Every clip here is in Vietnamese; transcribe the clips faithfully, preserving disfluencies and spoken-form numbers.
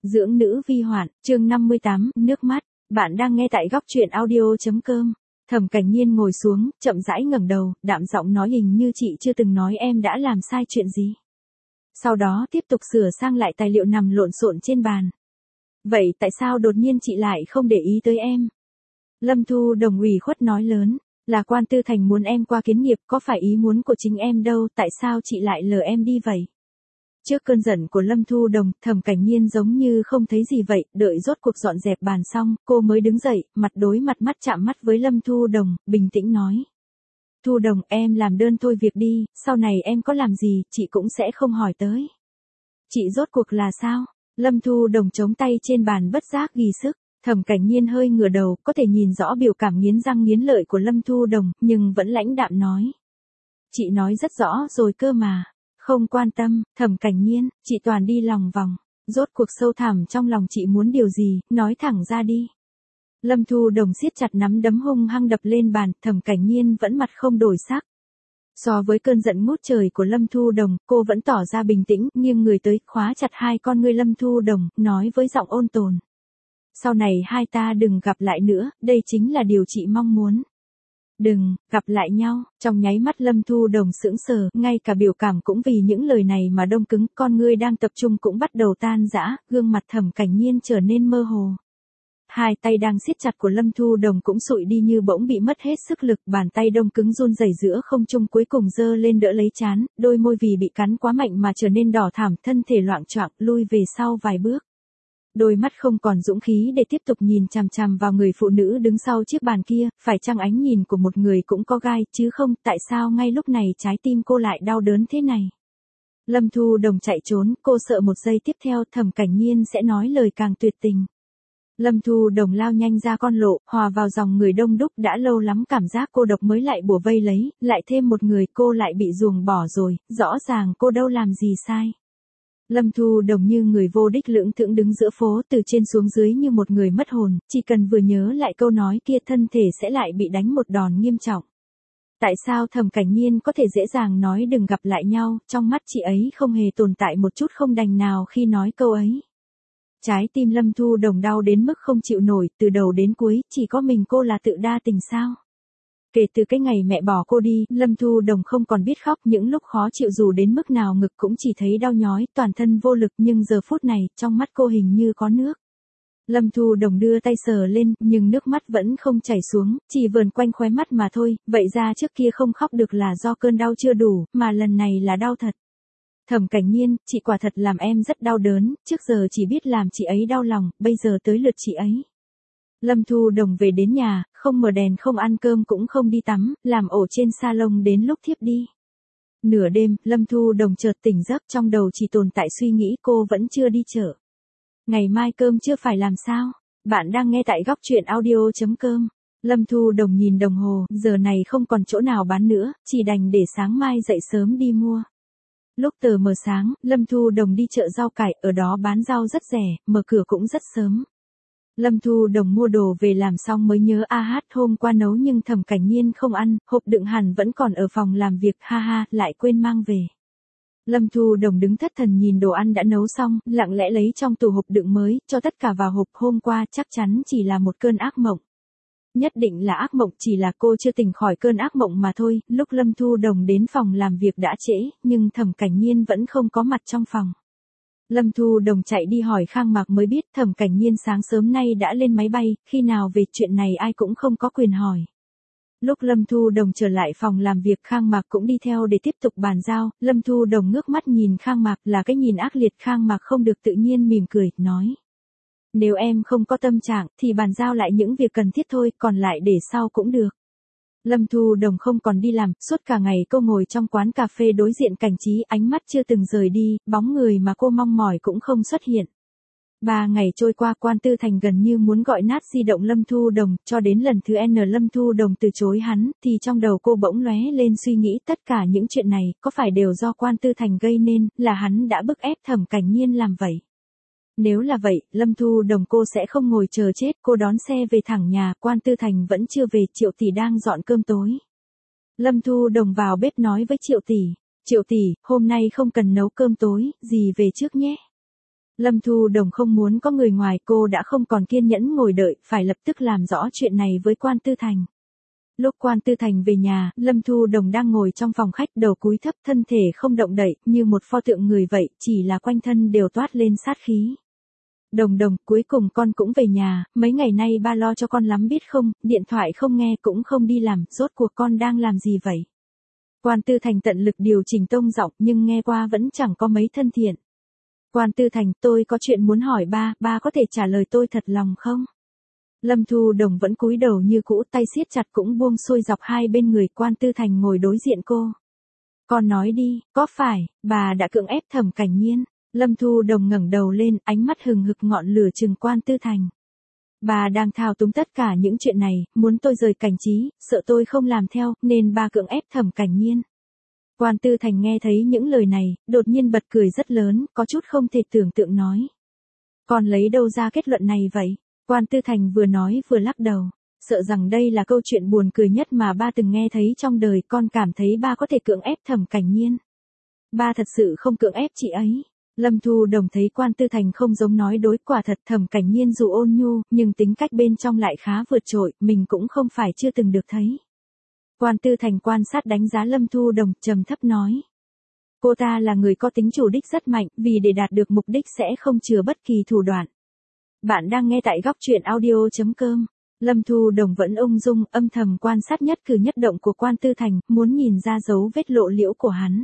Dưỡng nữ vi hoạn, chương năm mươi tám, nước mắt. Bạn đang nghe tại góc truyện audio.com. Thẩm Cảnh Nhiên ngồi xuống, chậm rãi ngẩng đầu, đạm giọng nói hình như chị chưa từng nói em đã làm sai chuyện gì. Sau đó tiếp tục sửa sang lại tài liệu nằm lộn xộn trên bàn. Vậy tại sao đột nhiên chị lại không để ý tới em? Lâm Thu Đồng ủy khuất nói lớn, là Quan Tư Thành muốn em qua kiến nghiệp, có phải ý muốn của chính em đâu, tại sao chị lại lờ em đi vậy? Trước cơn giận của Lâm Thu Đồng, Thẩm Cảnh Nhiên giống như không thấy gì vậy, đợi rốt cuộc dọn dẹp bàn xong, cô mới đứng dậy, mặt đối mặt mắt chạm mắt với Lâm Thu Đồng, bình tĩnh nói. Thu Đồng, em làm đơn thôi việc đi, sau này em có làm gì, chị cũng sẽ không hỏi tới. Chị rốt cuộc là sao? Lâm Thu Đồng chống tay trên bàn bất giác ghi sức. Thẩm Cảnh Nhiên hơi ngửa đầu, có thể nhìn rõ biểu cảm nghiến răng nghiến lợi của Lâm Thu Đồng, nhưng vẫn lãnh đạm nói. Chị nói rất rõ rồi cơ mà. Không quan tâm, Thẩm Cảnh Nhiên, chị toàn đi lòng vòng. Rốt cuộc sâu thẳm trong lòng chị muốn điều gì, nói thẳng ra đi. Lâm Thu Đồng siết chặt nắm đấm hung hăng đập lên bàn, Thẩm Cảnh Nhiên vẫn mặt không đổi sắc. So với cơn giận ngút trời của Lâm Thu Đồng, cô vẫn tỏ ra bình tĩnh, nghiêng người tới, khóa chặt hai con ngươi Lâm Thu Đồng, nói với giọng ôn tồn. Sau này hai ta đừng gặp lại nữa, đây chính là điều chị mong muốn. Đừng, gặp lại nhau, trong nháy mắt Lâm Thu Đồng sững sờ, ngay cả biểu cảm cũng vì những lời này mà đông cứng, con ngươi đang tập trung cũng bắt đầu tan rã, gương mặt Thẩm Cảnh Nhiên trở nên mơ hồ. Hai tay đang siết chặt của Lâm Thu Đồng cũng sụi đi như bỗng bị mất hết sức lực, bàn tay đông cứng run rẩy giữa không trung cuối cùng giơ lên đỡ lấy trán, đôi môi vì bị cắn quá mạnh mà trở nên đỏ thẳm, thân thể loạng choạng lui về sau vài bước. Đôi mắt không còn dũng khí để tiếp tục nhìn chằm chằm vào người phụ nữ đứng sau chiếc bàn kia, phải chăng ánh nhìn của một người cũng có gai, chứ không, tại sao ngay lúc này trái tim cô lại đau đớn thế này? Lâm Thu Đồng chạy trốn, cô sợ một giây tiếp theo Thẩm Cảnh Nhiên sẽ nói lời càng tuyệt tình. Lâm Thu Đồng lao nhanh ra con lộ, hòa vào dòng người đông đúc, đã lâu lắm cảm giác cô độc mới lại bủa vây lấy, lại thêm một người cô lại bị ruồng bỏ rồi, rõ ràng cô đâu làm gì sai. Lâm Thu Đồng như người vô đích lưỡng thững đứng giữa phố, từ trên xuống dưới như một người mất hồn, chỉ cần vừa nhớ lại câu nói kia thân thể sẽ lại bị đánh một đòn nghiêm trọng. Tại sao Thẩm Cảnh Nhiên có thể dễ dàng nói đừng gặp lại nhau, trong mắt chị ấy không hề tồn tại một chút không đành nào khi nói câu ấy. Trái tim Lâm Thu Đồng đau đến mức không chịu nổi, từ đầu đến cuối, chỉ có mình cô là tự đa tình sao? Kể từ cái ngày mẹ bỏ cô đi, Lâm Thu Đồng không còn biết khóc, những lúc khó chịu dù đến mức nào ngực cũng chỉ thấy đau nhói, toàn thân vô lực, nhưng giờ phút này, trong mắt cô hình như có nước. Lâm Thu Đồng đưa tay sờ lên, nhưng nước mắt vẫn không chảy xuống, chỉ vờn quanh khóe mắt mà thôi, vậy ra trước kia không khóc được là do cơn đau chưa đủ, mà lần này là đau thật. Thẩm Cảnh Nhiên, chị quả thật làm em rất đau đớn, trước giờ chỉ biết làm chị ấy đau lòng, bây giờ tới lượt chị ấy. Lâm Thu Đồng về đến nhà, không mở đèn, không ăn cơm cũng không đi tắm, làm ổ trên salon đến lúc thiếp đi. Nửa đêm, Lâm Thu Đồng chợt tỉnh giấc, trong đầu chỉ tồn tại suy nghĩ cô vẫn chưa đi chợ. Ngày mai cơm chưa phải làm sao? Bạn đang nghe tại góc truyện audio.com. Lâm Thu Đồng nhìn đồng hồ, giờ này không còn chỗ nào bán nữa, chỉ đành để sáng mai dậy sớm đi mua. Lúc tờ mờ sáng, Lâm Thu Đồng đi chợ rau cải, ở đó bán rau rất rẻ, mở cửa cũng rất sớm. Lâm Thu Đồng mua đồ về làm xong mới nhớ a hát hôm qua nấu nhưng Thẩm Cảnh Nhiên không ăn, hộp đựng hẳn vẫn còn ở phòng làm việc, ha ha, lại quên mang về. Lâm Thu Đồng đứng thất thần nhìn đồ ăn đã nấu xong, lặng lẽ lấy trong tủ hộp đựng mới, cho tất cả vào hộp, hôm qua chắc chắn chỉ là một cơn ác mộng. Nhất định là ác mộng, chỉ là cô chưa tỉnh khỏi cơn ác mộng mà thôi. Lúc Lâm Thu Đồng đến phòng làm việc đã trễ, nhưng Thẩm Cảnh Nhiên vẫn không có mặt trong phòng. Lâm Thu Đồng chạy đi hỏi Khang Mạc mới biết Thẩm Cảnh Nhiên sáng sớm nay đã lên máy bay, khi nào về chuyện này ai cũng không có quyền hỏi. Lúc Lâm Thu Đồng trở lại phòng làm việc, Khang Mạc cũng đi theo để tiếp tục bàn giao. Lâm Thu Đồng ngước mắt nhìn Khang Mạc, là cái nhìn ác liệt. Khang Mạc không được tự nhiên mỉm cười, nói. Nếu em không có tâm trạng, thì bàn giao lại những việc cần thiết thôi, còn lại để sau cũng được. Lâm Thu Đồng không còn đi làm, suốt cả ngày cô ngồi trong quán cà phê đối diện cảnh trí, ánh mắt chưa từng rời đi, bóng người mà cô mong mỏi cũng không xuất hiện. Ba ngày trôi qua, Quan Tư Thành gần như muốn gọi nát di động Lâm Thu Đồng, cho đến lần thứ N Lâm Thu Đồng từ chối hắn, thì trong đầu cô bỗng lóe lên suy nghĩ tất cả những chuyện này, có phải đều do Quan Tư Thành gây nên, là hắn đã bức ép Thẩm Cảnh Nhiên làm vậy. Nếu là vậy, Lâm Thu Đồng cô sẽ không ngồi chờ chết, cô đón xe về thẳng nhà, Quan Tư Thành vẫn chưa về, Triệu tỷ đang dọn cơm tối. Lâm Thu Đồng vào bếp nói với Triệu tỷ, Triệu tỷ, hôm nay không cần nấu cơm tối, dì về trước nhé. Lâm Thu Đồng không muốn có người ngoài, cô đã không còn kiên nhẫn ngồi đợi, phải lập tức làm rõ chuyện này với Quan Tư Thành. Lúc Quan Tư Thành về nhà, Lâm Thu Đồng đang ngồi trong phòng khách, đầu cúi thấp, thân thể không động đậy, như một pho tượng người vậy, chỉ là quanh thân đều toát lên sát khí. Đồng Đồng, cuối cùng con cũng về nhà, mấy ngày nay ba lo cho con lắm biết không, điện thoại không nghe cũng không đi làm, rốt cuộc con đang làm gì vậy? Quan Tư Thành tận lực điều chỉnh tông giọng nhưng nghe qua vẫn chẳng có mấy thân thiện. Quan Tư Thành, tôi có chuyện muốn hỏi ba, ba có thể trả lời tôi thật lòng không? Lâm Thu Đồng vẫn cúi đầu như cũ, tay siết chặt cũng buông xuôi dọc hai bên người. Quan Tư Thành ngồi đối diện cô. Con nói đi, có phải, bà đã cưỡng ép Thẩm Cảnh Nhiên? Lâm Thu Đồng ngẩng đầu lên, ánh mắt hừng hực ngọn lửa trừng Quan Tư Thành. Bà đang thao túng tất cả những chuyện này, muốn tôi rời Cảnh Trí, sợ tôi không làm theo, nên bà cưỡng ép Thẩm Cảnh Nhiên. Quan Tư Thành nghe thấy những lời này, đột nhiên bật cười rất lớn, có chút không thể tưởng tượng nói. Con lấy đâu ra kết luận này vậy? Quan Tư Thành vừa nói vừa lắc đầu. Sợ rằng đây là câu chuyện buồn cười nhất mà ba từng nghe thấy trong đời. Con cảm thấy ba có thể cưỡng ép Thẩm Cảnh Nhiên. Ba thật sự không cưỡng ép chị ấy. Lâm Thu Đồng thấy Quan Tư Thành không giống nói đối, quả thật Thẩm Cảnh Nhiên dù ôn nhu, nhưng tính cách bên trong lại khá vượt trội, mình cũng không phải chưa từng được thấy. Quan Tư Thành quan sát đánh giá Lâm Thu Đồng, trầm thấp nói. Cô ta là người có tính chủ đích rất mạnh, vì để đạt được mục đích sẽ không chừa bất kỳ thủ đoạn. Bạn đang nghe tại góc truyện audio chấm com. Lâm Thu Đồng vẫn ung dung, âm thầm quan sát nhất cử nhất động của Quan Tư Thành, muốn nhìn ra dấu vết lộ liễu của hắn.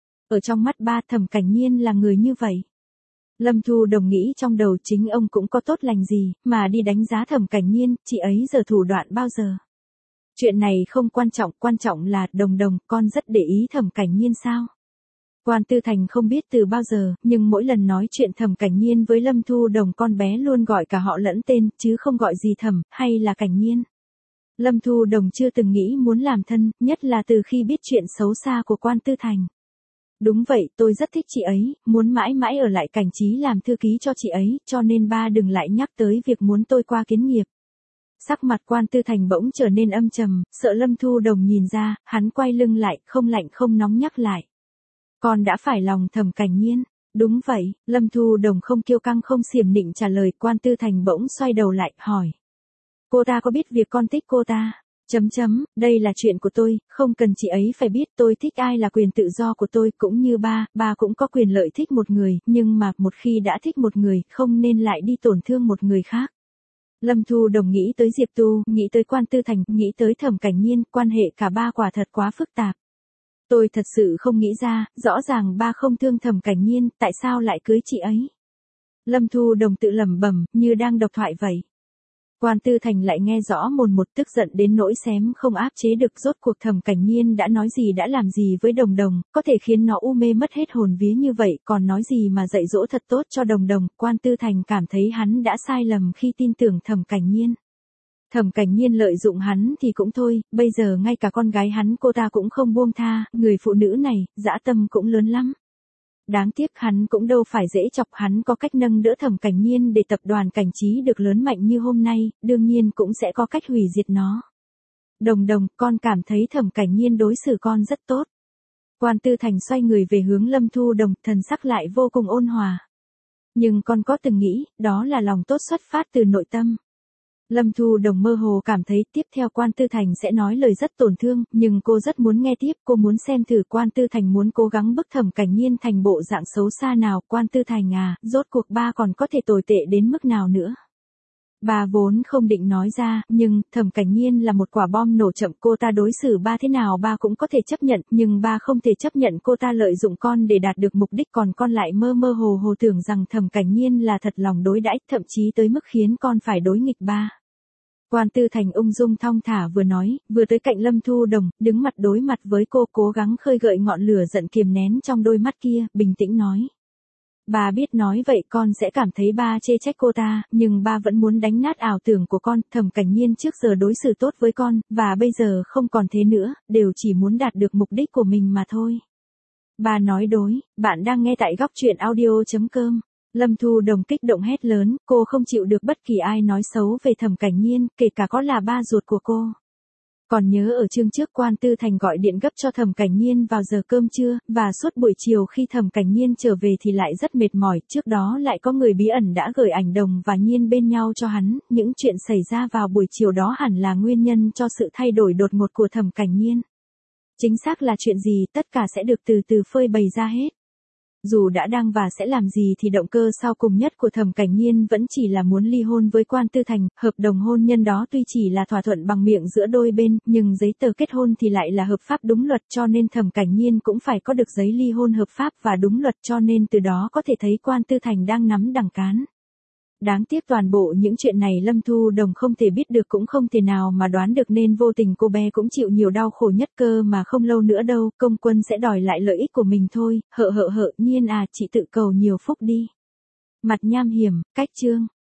Ở trong mắt ba, Thẩm Cảnh Nhiên là người như vậy. Lâm Thu Đồng nghĩ trong đầu chính ông cũng có tốt lành gì, mà đi đánh giá Thẩm Cảnh Nhiên, chị ấy giờ thủ đoạn bao giờ. Chuyện này không quan trọng, quan trọng là, Đồng Đồng, con rất để ý Thẩm Cảnh Nhiên sao? Quan Tư Thành không biết từ bao giờ, nhưng mỗi lần nói chuyện Thẩm Cảnh Nhiên với Lâm Thu Đồng con bé luôn gọi cả họ lẫn tên, chứ không gọi gì Thẩm, hay là Cảnh Nhiên. Lâm Thu Đồng chưa từng nghĩ muốn làm thân, nhất là từ khi biết chuyện xấu xa của Quan Tư Thành. Đúng vậy, tôi rất thích chị ấy, muốn mãi mãi ở lại Cảnh Trí làm thư ký cho chị ấy, cho nên ba đừng lại nhắc tới việc muốn tôi qua kiến nghiệp. Sắc mặt Quan Tư Thành bỗng trở nên âm trầm, sợ Lâm Thu Đồng nhìn ra, hắn quay lưng lại, không lạnh không nóng nhắc lại. Con đã phải lòng Thẩm Cảnh Nhiên. Đúng vậy, Lâm Thu Đồng không kiêu căng không xiểm nịnh trả lời. Quan Tư Thành bỗng xoay đầu lại, hỏi. Cô ta có biết việc con thích cô ta? Chấm chấm, đây là chuyện của tôi, không cần chị ấy phải biết tôi thích ai là quyền tự do của tôi, cũng như ba, ba cũng có quyền lợi thích một người, nhưng mà một khi đã thích một người, không nên lại đi tổn thương một người khác. Lâm Thu Đồng nghĩ tới Diệp Tu, nghĩ tới Quan Tư Thành, nghĩ tới Thẩm Cảnh Nhiên, quan hệ cả ba quả thật quá phức tạp. Tôi thật sự không nghĩ ra, rõ ràng ba không thương Thẩm Cảnh Nhiên, tại sao lại cưới chị ấy? Lâm Thu Đồng tự lẩm bẩm, như đang độc thoại vậy. Quan Tư Thành lại nghe rõ mồn một, tức giận đến nỗi xém không áp chế được. Rốt cuộc Thẩm Cảnh Nhiên đã nói gì đã làm gì với Đồng Đồng, có thể khiến nó u mê mất hết hồn vía như vậy, còn nói gì mà dạy dỗ thật tốt cho Đồng Đồng. Quan Tư Thành cảm thấy hắn đã sai lầm khi tin tưởng Thẩm Cảnh Nhiên. Thẩm Cảnh Nhiên lợi dụng hắn thì cũng thôi, bây giờ ngay cả con gái hắn cô ta cũng không buông tha, người phụ nữ này, dã tâm cũng lớn lắm. Đáng tiếc hắn cũng đâu phải dễ chọc, hắn có cách nâng đỡ Thẩm Cảnh Nhiên để tập đoàn Cảnh Trí được lớn mạnh như hôm nay, đương nhiên cũng sẽ có cách hủy diệt nó. Đồng Đồng, con cảm thấy Thẩm Cảnh Nhiên đối xử con rất tốt. Quan Tư Thành xoay người về hướng Lâm Thu Đồng, thần sắc lại vô cùng ôn hòa. Nhưng con có từng nghĩ, đó là lòng tốt xuất phát từ nội tâm. Lâm Thu Đồng mơ hồ cảm thấy tiếp theo Quan Tư Thành sẽ nói lời rất tổn thương, nhưng cô rất muốn nghe tiếp, cô muốn xem thử Quan Tư Thành muốn cố gắng bức Thẩm Cảnh Nhiên thành bộ dạng xấu xa nào. Quan Tư Thành à, rốt cuộc ba còn có thể tồi tệ đến mức nào nữa? Bà vốn không định nói ra, nhưng Thẩm Cảnh Nhiên là một quả bom nổ chậm, cô ta đối xử ba thế nào ba cũng có thể chấp nhận, nhưng ba không thể chấp nhận cô ta lợi dụng con để đạt được mục đích, còn con lại mơ mơ hồ hồ tưởng rằng Thẩm Cảnh Nhiên là thật lòng đối đãi, thậm chí tới mức khiến con phải đối nghịch ba. Quan Tư Thành ung dung thong thả vừa nói, vừa tới cạnh Lâm Thu Đồng, đứng mặt đối mặt với cô, cố gắng khơi gợi ngọn lửa giận kiềm nén trong đôi mắt kia, bình tĩnh nói. Ba biết nói vậy con sẽ cảm thấy ba chê trách cô ta, nhưng ba vẫn muốn đánh nát ảo tưởng của con. Thẩm Cảnh Nhiên trước giờ đối xử tốt với con, và bây giờ không còn thế nữa, đều chỉ muốn đạt được mục đích của mình mà thôi. Ba nói đối, bạn đang nghe tại góc truyện audio chấm com. Lâm Thu Đồng kích động hét lớn, cô không chịu được bất kỳ ai nói xấu về Thẩm Cảnh Nhiên, kể cả có là ba ruột của cô. Còn nhớ ở chương trước Quan Tư Thành gọi điện gấp cho Thẩm Cảnh Nhiên vào giờ cơm trưa, và suốt buổi chiều khi Thẩm Cảnh Nhiên trở về thì lại rất mệt mỏi, trước đó lại có người bí ẩn đã gửi ảnh Đồng và Nhiên bên nhau cho hắn, những chuyện xảy ra vào buổi chiều đó hẳn là nguyên nhân cho sự thay đổi đột ngột của Thẩm Cảnh Nhiên. Chính xác là chuyện gì, tất cả sẽ được từ từ phơi bày ra hết. Dù đã đang và sẽ làm gì thì động cơ sau cùng nhất của Thẩm Cảnh Nhiên vẫn chỉ là muốn ly hôn với Quan Tư Thành, hợp đồng hôn nhân đó tuy chỉ là thỏa thuận bằng miệng giữa đôi bên, nhưng giấy tờ kết hôn thì lại là hợp pháp đúng luật, cho nên Thẩm Cảnh Nhiên cũng phải có được giấy ly hôn hợp pháp và đúng luật, cho nên từ đó có thể thấy Quan Tư Thành đang nắm đằng cán. Đáng tiếc toàn bộ những chuyện này Lâm Thu Đồng không thể biết được cũng không thể nào mà đoán được, nên vô tình cô bé cũng chịu nhiều đau khổ nhất, cơ mà không lâu nữa đâu, Công Quân sẽ đòi lại lợi ích của mình thôi, hợ hợ hợ, Nhiên à, chị tự cầu nhiều phúc đi. Mặt nham hiểm, cách chương.